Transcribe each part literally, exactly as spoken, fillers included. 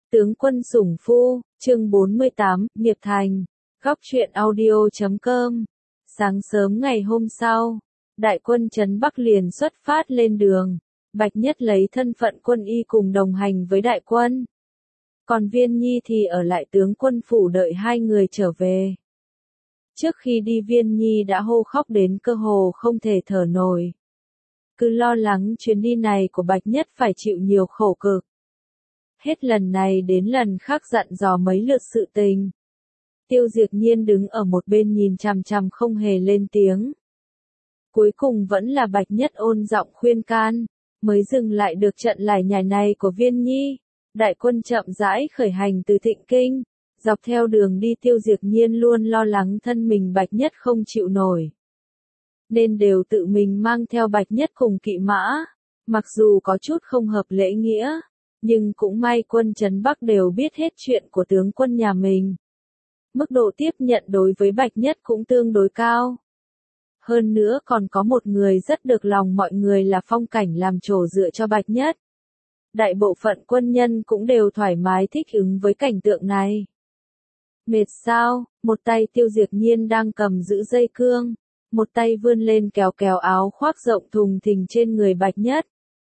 Tướng quân sủng phu, chương bốn mươi tám, nghiệp thành. Góc truyện audio chấm com. Sáng sớm ngày hôm sau, đại quân trấn Bắc liền xuất phát lên đường. Bạch Nhất lấy thân phận quân y cùng đồng hành với đại quân. Còn Viên Nhi thì ở lại tướng quân phủ đợi hai người trở về. Trước khi đi Viên Nhi đã hô khóc đến cơ hồ không thể thở nổi. Cứ lo lắng chuyến đi này của Bạch Nhất phải chịu nhiều khổ cực. Hết lần này đến lần khác dặn dò mấy lượt sự tình. Tiêu Diệp Nhiên đứng ở một bên nhìn chằm chằm không hề lên tiếng. Cuối cùng vẫn là Bạch Nhất ôn giọng khuyên can, mới dừng lại được trận lải nhải này của Viên Nhi. Đại quân chậm rãi khởi hành từ Thịnh Kinh, dọc theo đường đi Tiêu Diệp Nhiên luôn lo lắng thân mình Bạch Nhất không chịu nổi. Nên đều tự mình mang theo Bạch Nhất cùng kỵ mã, mặc dù có chút không hợp lễ nghĩa. Nhưng cũng may quân trấn Bắc đều biết hết chuyện của tướng quân nhà mình. Mức độ tiếp nhận đối với Bạch Nhất cũng tương đối cao. Hơn nữa còn có một người rất được lòng mọi người là Phong Cảnh làm chỗ dựa cho Bạch Nhất. Đại bộ phận quân nhân cũng đều thoải mái thích ứng với cảnh tượng này. Mệt sao, một tay Tiêu Diệp Nhiên đang cầm giữ dây cương, một tay vươn lên kéo kéo áo khoác rộng thùng thình trên người Bạch Nhất.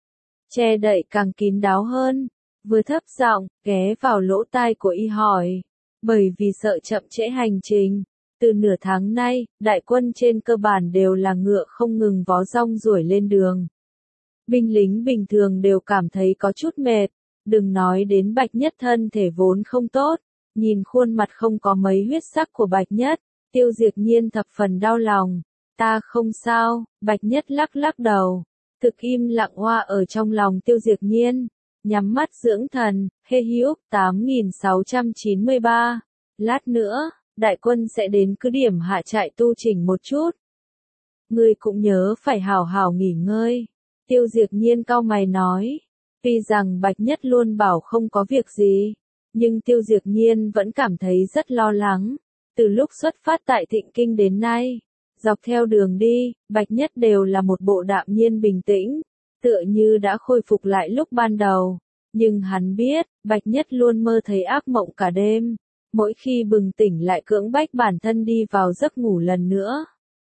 Che đậy càng kín đáo hơn, vừa thấp giọng, ghé vào lỗ tai của y hỏi, bởi vì sợ chậm trễ hành trình, từ nửa tháng nay, đại quân trên cơ bản đều là ngựa không ngừng vó rong ruổi lên đường. Binh lính bình thường đều cảm thấy có chút mệt, đừng nói đến Bạch Nhất thân thể vốn không tốt, nhìn khuôn mặt không có mấy huyết sắc của Bạch Nhất, Tiêu Diệp Nhiên thập phần đau lòng, ta không sao, Bạch Nhất lắc lắc đầu. Thực im lặng hoa ở trong lòng Tiêu Diệp Nhiên, nhắm mắt dưỡng thần, hê hữu, tám nghìn sáu trăm chín mươi ba. Lát nữa, đại quân sẽ đến cứ điểm hạ trại tu chỉnh một chút. Ngươi cũng nhớ phải hào hào nghỉ ngơi. Tiêu Diệp Nhiên cau mày nói, tuy rằng Bạch Nhất luôn bảo không có việc gì, nhưng Tiêu Diệp Nhiên vẫn cảm thấy rất lo lắng. Từ lúc xuất phát tại Thịnh Kinh đến nay, dọc theo đường đi, Bạch Nhất đều là một bộ đạm nhiên bình tĩnh, tựa như đã khôi phục lại lúc ban đầu. Nhưng hắn biết, Bạch Nhất luôn mơ thấy ác mộng cả đêm, mỗi khi bừng tỉnh lại cưỡng bách bản thân đi vào giấc ngủ lần nữa.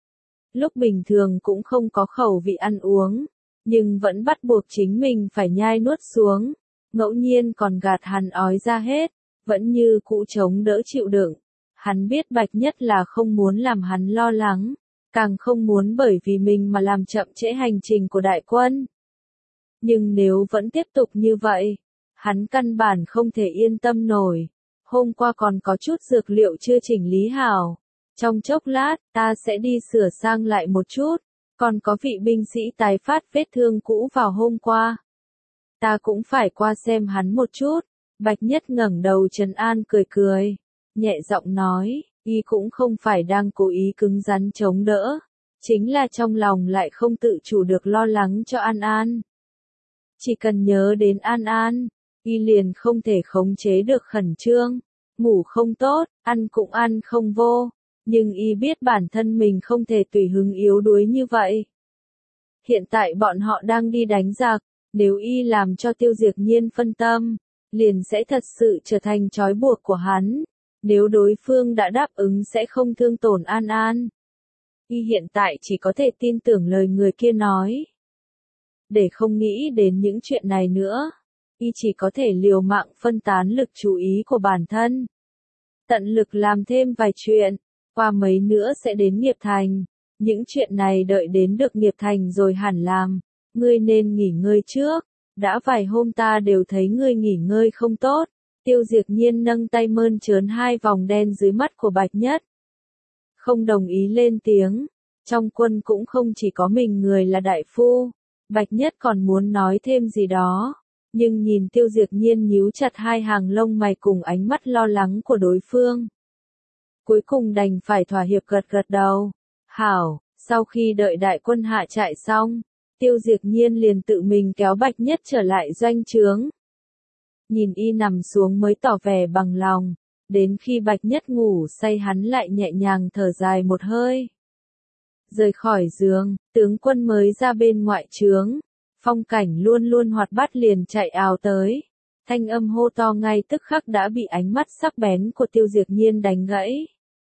Lúc bình thường cũng không có khẩu vị ăn uống, nhưng vẫn bắt buộc chính mình phải nhai nuốt xuống, ngẫu nhiên còn gạt hắn ói ra hết, vẫn như cũ chống đỡ chịu đựng. Hắn biết Bạch Nhất là không muốn làm hắn lo lắng, càng không muốn bởi vì mình mà làm chậm trễ hành trình của đại quân. Nhưng nếu vẫn tiếp tục như vậy, hắn căn bản không thể yên tâm nổi. Hôm qua còn có chút dược liệu chưa chỉnh lý hảo. Trong chốc lát, ta sẽ đi sửa sang lại một chút. Còn có vị binh sĩ tái phát vết thương cũ vào hôm qua. Ta cũng phải qua xem hắn một chút. Bạch Nhất ngẩng đầu trấn an cười cười. Nhẹ giọng nói, y cũng không phải đang cố ý cứng rắn chống đỡ. Chính là trong lòng lại không tự chủ được lo lắng cho An An. Chỉ cần nhớ đến An An, y liền không thể khống chế được khẩn trương. Ngủ không tốt, ăn cũng ăn không vô. Nhưng y biết bản thân mình không thể tùy hứng yếu đuối như vậy. Hiện tại bọn họ đang đi đánh giặc, nếu y làm cho Tiêu Diệp Nhiên phân tâm, liền sẽ thật sự trở thành trói buộc của hắn. Nếu đối phương đã đáp ứng sẽ không thương tổn An An. Y hiện tại chỉ có thể tin tưởng lời người kia nói. Để không nghĩ đến những chuyện này nữa, y chỉ có thể liều mạng phân tán lực chú ý của bản thân. Tận lực làm thêm vài chuyện, qua mấy nữa sẽ đến nghiệp thành. Những chuyện này đợi đến được nghiệp thành rồi hẳn làm, ngươi nên nghỉ ngơi trước. Đã vài hôm ta đều thấy ngươi nghỉ ngơi không tốt. Tiêu Diệp Nhiên nâng tay mơn trớn hai vòng đen dưới mắt của Bạch Nhất. Không đồng ý lên tiếng, trong quân cũng không chỉ có mình người là đại phu. Bạch Nhất còn muốn nói thêm gì đó, nhưng nhìn Tiêu Diệp Nhiên nhíu chặt hai hàng lông mày cùng ánh mắt lo lắng của đối phương. Cuối cùng đành phải thỏa hiệp gật gật đầu. Hảo, sau khi đợi đại quân hạ trại xong, Tiêu Diệp Nhiên liền tự mình kéo Bạch Nhất trở lại doanh trướng. Nhìn y nằm xuống mới tỏ vẻ bằng lòng, đến khi Bạch Nhất ngủ say hắn lại nhẹ nhàng thở dài một hơi. Rời khỏi giường, tướng quân mới ra bên ngoại trướng, Phong Cảnh luôn luôn hoạt bát liền chạy ào tới. Thanh âm hô to ngay tức khắc đã bị ánh mắt sắc bén của Tiêu Diệp Nhiên đánh gãy.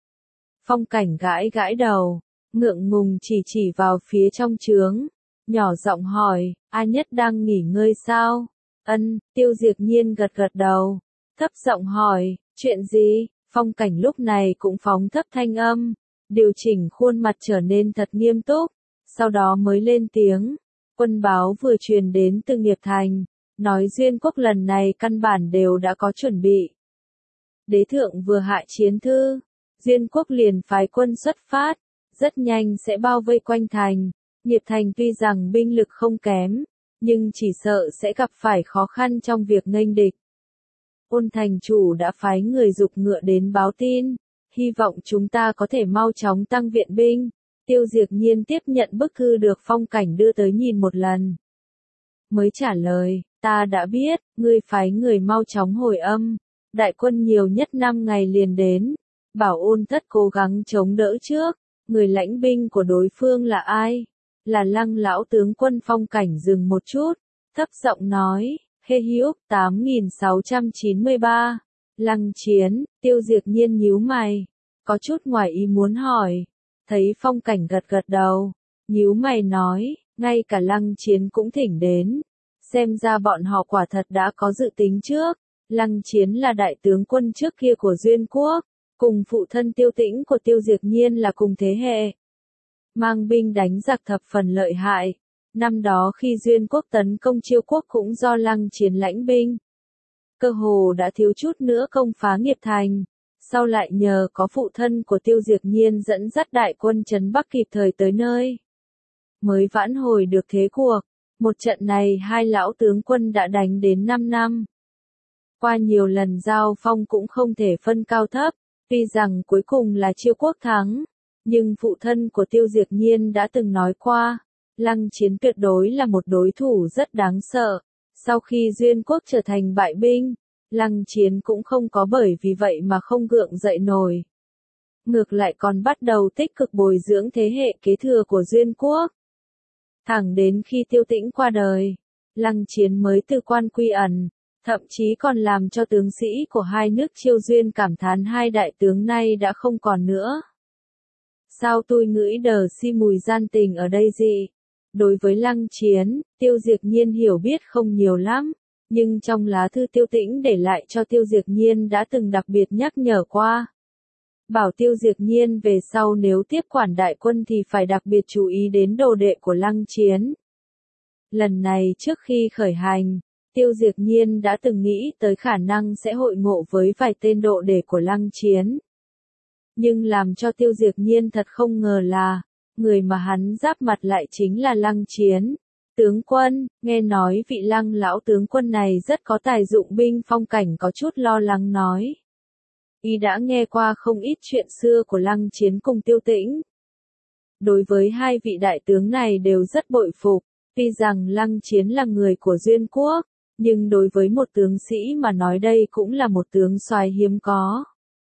Phong Cảnh gãi gãi đầu, ngượng ngùng chỉ chỉ vào phía trong trướng, nhỏ giọng hỏi, A Nhất đang nghỉ ngơi sao? Ân, Tiêu Diệp Nhiên gật gật đầu, thấp giọng hỏi, chuyện gì? Phong Cảnh lúc này cũng phóng thấp thanh âm, điều chỉnh khuôn mặt trở nên thật nghiêm túc, sau đó mới lên tiếng, quân báo vừa truyền đến từ Nghiệp Thành, nói Duyên Quốc lần này căn bản đều đã có chuẩn bị. Đế thượng vừa hạ chiến thư, Duyên Quốc liền phái quân xuất phát, rất nhanh sẽ bao vây quanh thành. Nghiệp Thành tuy rằng binh lực không kém, nhưng chỉ sợ sẽ gặp phải khó khăn trong việc nghênh địch. Ôn thành chủ đã phái người giục ngựa đến báo tin, hy vọng chúng ta có thể mau chóng tăng viện binh. Tiêu Diệp Nhiên tiếp nhận bức thư được Phong Cảnh đưa tới nhìn một lần. Mới trả lời, ta đã biết, ngươi phái người mau chóng hồi âm, đại quân nhiều nhất năm ngày liền đến, bảo Ôn Thất cố gắng chống đỡ trước, người lãnh binh của đối phương là ai? Là Lăng lão tướng quân. Phong Cảnh dừng một chút, thấp giọng nói, Hê Hữu tám nghìn sáu trăm chín mươi ba, Lăng Chiến. Tiêu Diệp Nhiên nhíu mày, có chút ngoài ý muốn hỏi, thấy Phong Cảnh gật gật đầu, nhíu mày nói, ngay cả Lăng Chiến cũng thỉnh đến, xem ra bọn họ quả thật đã có dự tính trước. Lăng Chiến là đại tướng quân trước kia của Duyên Quốc, cùng phụ thân Tiêu Tĩnh của Tiêu Diệp Nhiên là cùng thế hệ. Mang binh đánh giặc thập phần lợi hại, năm đó khi Duyên Quốc tấn công Chiêu Quốc cũng do Lăng Chiến lãnh binh. Cơ hồ đã thiếu chút nữa công phá Nghiệp Thành, sau lại nhờ có phụ thân của Tiêu Diệp Nhiên dẫn dắt đại quân trấn Bắc kịp thời tới nơi, mới vãn hồi được thế cuộc. Một trận này hai lão tướng quân đã đánh đến năm năm. Qua nhiều lần giao phong cũng không thể phân cao thấp, tuy rằng cuối cùng là Chiêu Quốc thắng, nhưng phụ thân của Tiêu Diệp Nhiên đã từng nói qua, Lăng Chiến tuyệt đối là một đối thủ rất đáng sợ. Sau khi Duyên Quốc trở thành bại binh, Lăng Chiến cũng không có bởi vì vậy mà không gượng dậy nổi. Ngược lại còn bắt đầu tích cực bồi dưỡng thế hệ kế thừa của Duyên Quốc. Thẳng đến khi Tiêu Tĩnh qua đời, Lăng Chiến mới từ quan quy ẩn, thậm chí còn làm cho tướng sĩ của hai nước Chiêu Duyên cảm thán hai đại tướng này đã không còn nữa. Sao tôi ngửi đờ si mùi gian tình ở đây gì? Đối với Lăng Chiến, Tiêu Diệp Nhiên hiểu biết không nhiều lắm, nhưng trong lá thư Tiêu Tĩnh để lại cho Tiêu Diệp Nhiên đã từng đặc biệt nhắc nhở qua. Bảo Tiêu Diệp Nhiên về sau nếu tiếp quản đại quân thì phải đặc biệt chú ý đến đồ đệ của Lăng Chiến. Lần này trước khi khởi hành, Tiêu Diệp Nhiên đã từng nghĩ tới khả năng sẽ hội ngộ với vài tên đồ đệ của Lăng Chiến. Nhưng làm cho Tiêu Diệp Nhiên thật không ngờ là, người mà hắn giáp mặt lại chính là Lăng Chiến. Tướng quân, nghe nói vị Lăng lão tướng quân này rất có tài dụng binh. Phong Cảnh có chút lo lắng nói. Y đã nghe qua không ít chuyện xưa của Lăng Chiến cùng Tiêu Tĩnh. Đối với hai vị đại tướng này đều rất bội phục, tuy rằng Lăng Chiến là người của Duyên Quốc, nhưng đối với một tướng sĩ mà nói đây cũng là một tướng soái hiếm có.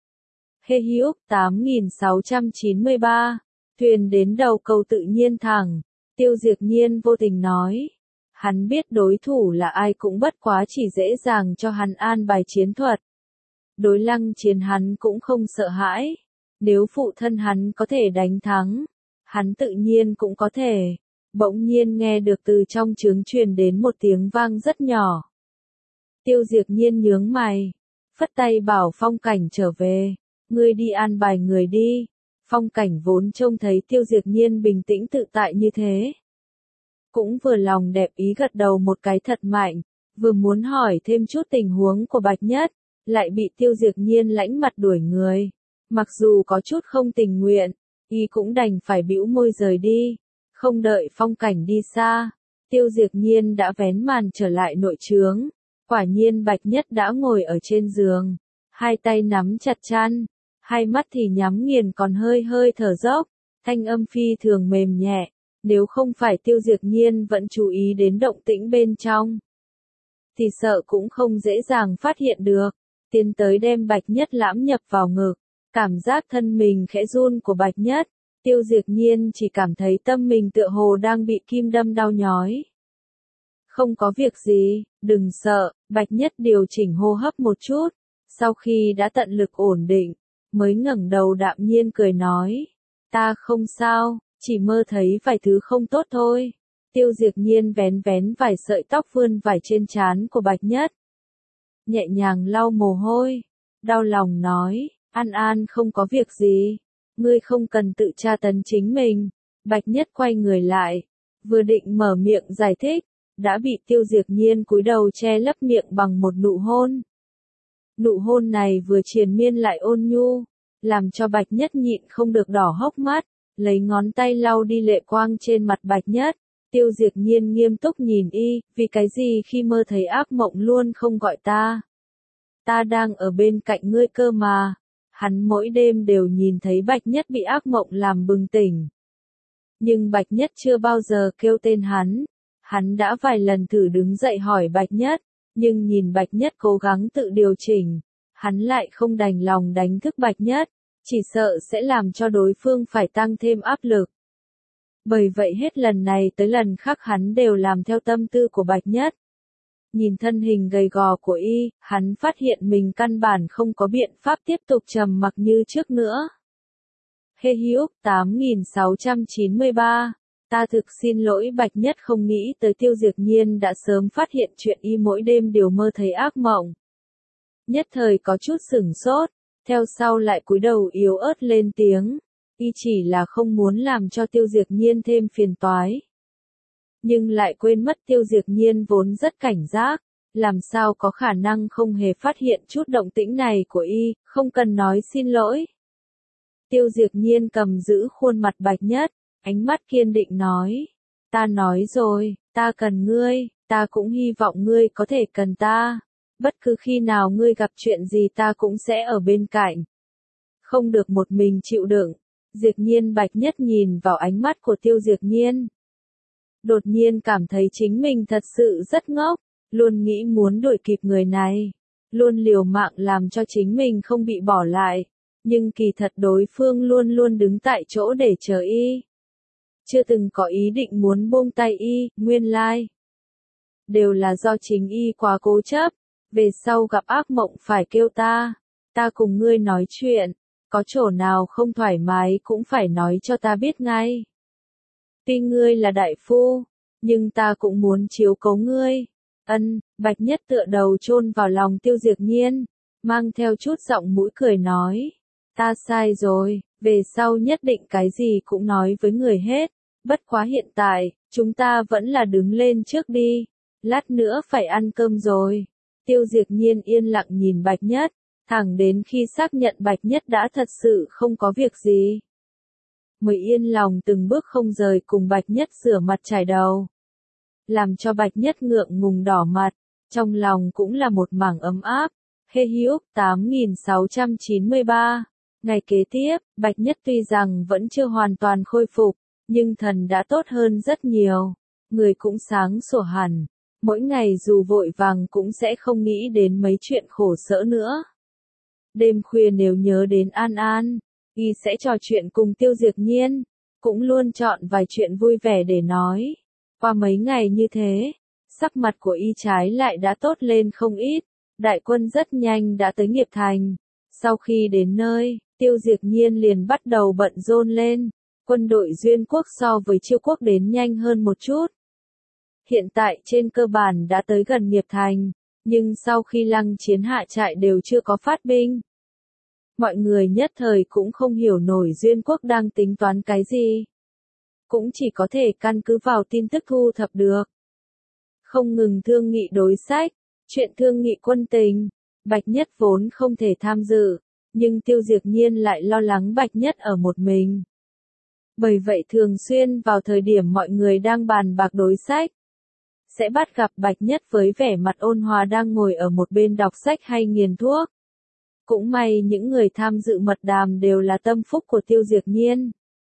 Hê Hữu tám nghìn sáu trăm chín mươi ba, thuyền đến đầu cầu tự nhiên thẳng, Tiêu Diệp Nhiên vô tình nói. Hắn biết đối thủ là ai cũng bất quá chỉ dễ dàng cho hắn an bài chiến thuật. Đối Lăng Chiến hắn cũng không sợ hãi, nếu phụ thân hắn có thể đánh thắng, hắn tự nhiên cũng có thể. Bỗng nhiên nghe được từ trong trướng truyền đến một tiếng vang rất nhỏ. Tiêu Diệp Nhiên nhướng mày, phất tay bảo Phong Cảnh trở về, ngươi đi an bài người đi. Phong Cảnh vốn trông thấy Tiêu Diệp Nhiên bình tĩnh tự tại như thế, cũng vừa lòng đẹp ý gật đầu một cái thật mạnh, vừa muốn hỏi thêm chút tình huống của Bạch Nhất, lại bị Tiêu Diệp Nhiên lãnh mặt đuổi người. Mặc dù có chút không tình nguyện, y cũng đành phải bĩu môi rời đi. Không đợi Phong Cảnh đi xa, Tiêu Diệp Nhiên đã vén màn trở lại nội trướng. Quả nhiên Bạch Nhất đã ngồi ở trên giường, hai tay nắm chặt chăn, hai mắt thì nhắm nghiền còn hơi hơi thở dốc, thanh âm phi thường mềm nhẹ, nếu không phải Tiêu Diệp Nhiên vẫn chú ý đến động tĩnh bên trong, thì sợ cũng không dễ dàng phát hiện được. Tiến tới đem Bạch Nhất lãm nhập vào ngực, cảm giác thân mình khẽ run của Bạch Nhất, Tiêu Diệp Nhiên chỉ cảm thấy tâm mình tựa hồ đang bị kim đâm đau nhói. Không có việc gì, đừng sợ, Bạch Nhất điều chỉnh hô hấp một chút, sau khi đã tận lực ổn định, mới ngẩng đầu đạm nhiên cười nói, ta không sao, chỉ mơ thấy vài thứ không tốt thôi. Tiêu Diệp Nhiên vén vén vài sợi tóc vươn vải trên trán của Bạch Nhất. Nhẹ nhàng lau mồ hôi, đau lòng nói, An An không có việc gì, ngươi không cần tự tra tấn chính mình. Bạch Nhất quay người lại, vừa định mở miệng giải thích, đã bị Tiêu Diệp Nhiên cúi đầu che lấp miệng bằng một nụ hôn. Nụ hôn này vừa triền miên lại ôn nhu, làm cho Bạch Nhất nhịn không được đỏ hốc mắt, lấy ngón tay lau đi lệ quang trên mặt Bạch Nhất. Tiêu Diệp Nhiên nghiêm túc nhìn y, vì cái gì khi mơ thấy ác mộng luôn không gọi ta. Ta đang ở bên cạnh ngươi cơ mà. Hắn mỗi đêm đều nhìn thấy Bạch Nhất bị ác mộng làm bừng tỉnh. Nhưng Bạch Nhất chưa bao giờ kêu tên hắn. Hắn đã vài lần thử đứng dậy hỏi Bạch Nhất, nhưng nhìn Bạch Nhất cố gắng tự điều chỉnh, hắn lại không đành lòng đánh thức Bạch Nhất, chỉ sợ sẽ làm cho đối phương phải tăng thêm áp lực. Bởi vậy hết lần này tới lần khác hắn đều làm theo tâm tư của Bạch Nhất. Nhìn thân hình gầy gò của y, hắn phát hiện mình căn bản không có biện pháp tiếp tục trầm mặc như trước nữa. Hê Hữu tám nghìn sáu trăm chín mươi ba. Ta thực xin lỗi Bạch Nhất không nghĩ tới Tiêu Diệp Nhiên đã sớm phát hiện chuyện y mỗi đêm đều mơ thấy ác mộng. Nhất thời có chút sửng sốt, theo sau lại cúi đầu yếu ớt lên tiếng. Y chỉ là không muốn làm cho Tiêu Diệp Nhiên thêm phiền toái. Nhưng lại quên mất Tiêu Diệp Nhiên vốn rất cảnh giác, làm sao có khả năng không hề phát hiện chút động tĩnh này của y, không cần nói xin lỗi. Tiêu Diệp Nhiên cầm giữ khuôn mặt Bạch Nhất, ánh mắt kiên định nói, ta nói rồi, ta cần ngươi, ta cũng hy vọng ngươi có thể cần ta, bất cứ khi nào ngươi gặp chuyện gì ta cũng sẽ ở bên cạnh. Không được một mình chịu đựng. Diệp Nhiên Bạch Nhất nhìn vào ánh mắt của Tiêu Diệp Nhiên. Đột nhiên cảm thấy chính mình thật sự rất ngốc, luôn nghĩ muốn đuổi kịp người này, luôn liều mạng làm cho chính mình không bị bỏ lại, nhưng kỳ thật đối phương luôn luôn đứng tại chỗ để chờ y. Chưa từng có ý định muốn buông tay y, nguyên lai. Đều là do chính y quá cố chấp, về sau gặp ác mộng phải kêu ta, ta cùng ngươi nói chuyện. Có chỗ nào không thoải mái cũng phải nói cho ta biết ngay. Tuy ngươi là đại phu, nhưng ta cũng muốn chiếu cố ngươi. Ân, Bạch Nhất tựa đầu chôn vào lòng Tiêu Diệp Nhiên, mang theo chút giọng mũi cười nói. Ta sai rồi, về sau nhất định cái gì cũng nói với người hết. Bất quá hiện tại, chúng ta vẫn là đứng lên trước đi. Lát nữa phải ăn cơm rồi. Tiêu Diệp Nhiên yên lặng nhìn Bạch Nhất. Thẳng đến khi xác nhận Bạch Nhất đã thật sự không có việc gì, mới yên lòng từng bước không rời cùng Bạch Nhất rửa mặt chải đầu. Làm cho Bạch Nhất ngượng ngùng đỏ mặt, trong lòng cũng là một mảng ấm áp. Hê Hữu tám nghìn sáu trăm chín mươi ba. Ngày kế tiếp, Bạch Nhất tuy rằng vẫn chưa hoàn toàn khôi phục, nhưng thần đã tốt hơn rất nhiều. Người cũng sáng sủa hẳn, mỗi ngày dù vội vàng cũng sẽ không nghĩ đến mấy chuyện khổ sở nữa. Đêm khuya nếu nhớ đến An An, y sẽ trò chuyện cùng Tiêu Diệp Nhiên, cũng luôn chọn vài chuyện vui vẻ để nói. Qua mấy ngày như thế, sắc mặt của y trái lại đã tốt lên không ít, đại quân rất nhanh đã tới Nghiệp Thành. Sau khi đến nơi, Tiêu Diệp Nhiên liền bắt đầu bận rộn lên, quân đội Duyên Quốc so với Chiêu Quốc đến nhanh hơn một chút. Hiện tại trên cơ bản đã tới gần Nghiệp Thành. Nhưng sau khi Lăng Chiến hạ trại đều chưa có phát binh. Mọi người nhất thời cũng không hiểu nổi Duyên Quốc đang tính toán cái gì. Cũng chỉ có thể căn cứ vào tin tức thu thập được. Không ngừng thương nghị đối sách, chuyện thương nghị quân tình, Bạch Nhất vốn không thể tham dự, nhưng Tiêu Diệp Nhiên lại lo lắng Bạch Nhất ở một mình. Bởi vậy thường xuyên vào thời điểm mọi người đang bàn bạc đối sách, sẽ bắt gặp Bạch Nhất với vẻ mặt ôn hòa đang ngồi ở một bên đọc sách hay nghiền thuốc. Cũng may những người tham dự mật đàm đều là tâm phúc của Tiêu Diệp Nhiên.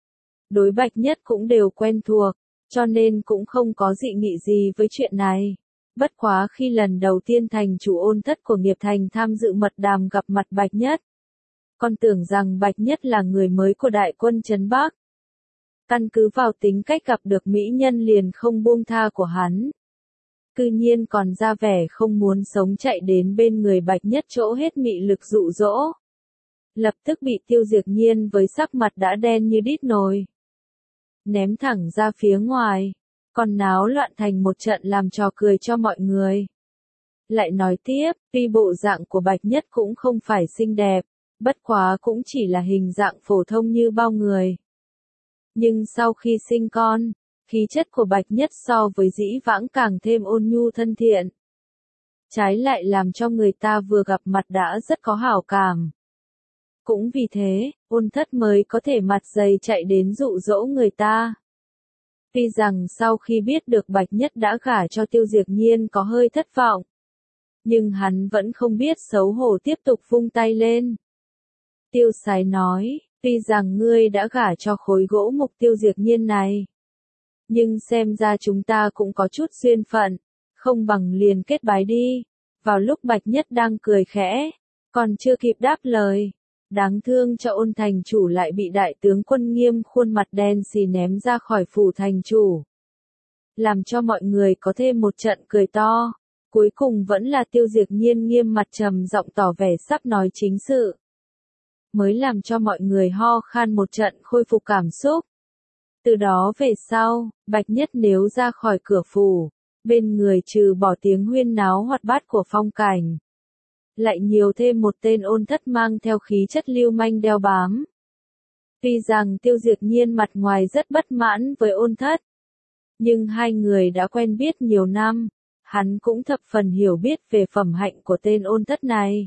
Đối Bạch Nhất cũng đều quen thuộc, cho nên cũng không có dị nghị gì với chuyện này. Bất quá khi lần đầu tiên thành chủ Ôn Thất của Nghiệp Thành tham dự mật đàm gặp mặt Bạch Nhất, còn tưởng rằng Bạch Nhất là người mới của đại quân Trấn Bắc. Căn cứ vào tính cách gặp được mỹ nhân liền không buông tha của hắn. cư nhiên còn ra vẻ không muốn sống chạy đến bên người Bạch Nhất chỗ hết mị lực dụ dỗ. Lập tức bị Tiêu Diệp Nhiên với sắc mặt đã đen như đít nồi ném thẳng ra phía ngoài, còn náo loạn thành một trận làm trò cười cho mọi người. Lại nói tiếp, tuy bộ dạng của Bạch Nhất cũng không phải xinh đẹp, bất quá cũng chỉ là hình dạng phổ thông như bao người. Nhưng sau khi sinh con, khí chất của Bạch Nhất so với dĩ vãng càng thêm ôn nhu thân thiện. Trái lại làm cho người ta vừa gặp mặt đã rất có hảo cảm. Cũng vì thế, Ôn Thất mới có thể mặt dày chạy đến dụ dỗ người ta. Tuy rằng sau khi biết được Bạch Nhất đã gả cho Tiêu Diệp Nhiên có hơi thất vọng, nhưng hắn vẫn không biết xấu hổ tiếp tục vung tay lên. Tiêu Sái nói, tuy rằng ngươi đã gả cho khối gỗ mục Tiêu Diệp Nhiên này, nhưng xem ra chúng ta cũng có chút duyên phận, không bằng liền kết bái đi. Vào lúc Bạch Nhất đang cười khẽ, còn chưa kịp đáp lời, đáng thương cho Ôn thành chủ lại bị đại tướng Quân Nghiêm khuôn mặt đen xì ném ra khỏi phủ thành chủ. Làm cho mọi người có thêm một trận cười to, cuối cùng vẫn là Tiêu Diệp Nhiên nghiêm mặt trầm giọng tỏ vẻ sắp nói chính sự. Mới làm cho mọi người ho khan một trận khôi phục cảm xúc. Từ đó về sau, Bạch Nhất nếu ra khỏi cửa phủ, bên người trừ bỏ tiếng huyên náo hoạt bát của phong cảnh, lại nhiều thêm một tên Ôn Thất mang theo khí chất lưu manh đeo bám. Tuy rằng Tiêu Diệp Nhiên mặt ngoài rất bất mãn với Ôn Thất, nhưng hai người đã quen biết nhiều năm, hắn cũng thập phần hiểu biết về phẩm hạnh của tên Ôn Thất này.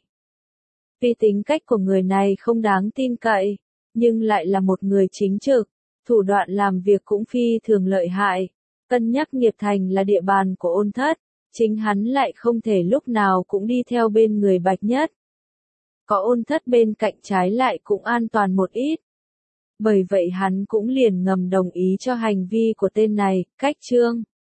Tuy tính cách của người này không đáng tin cậy, nhưng lại là một người chính trực, thủ đoạn làm việc cũng phi thường lợi hại. Cân nhắc Nghiệp Thành là địa bàn của Ôn Thất, chính hắn lại không thể lúc nào cũng đi theo bên người Bạch Nhất. Có Ôn Thất bên cạnh trái lại cũng an toàn một ít. Bởi vậy hắn cũng liền ngầm đồng ý cho hành vi của tên này. Cách chương